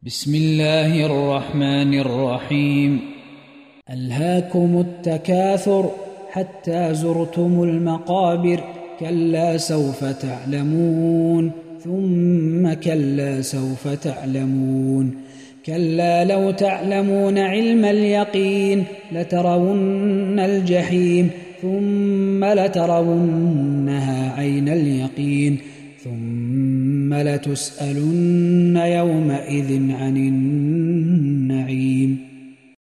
بسم الله الرحمن الرحيم. ألهاكم التكاثر حتى زرتم المقابر، كلا سوف تعلمون ثم كلا سوف تعلمون، كلا لو تعلمون علم اليقين لترون الجحيم ثم لترونها عين اليقين ثم لتسألن يومئذ عن النعيم.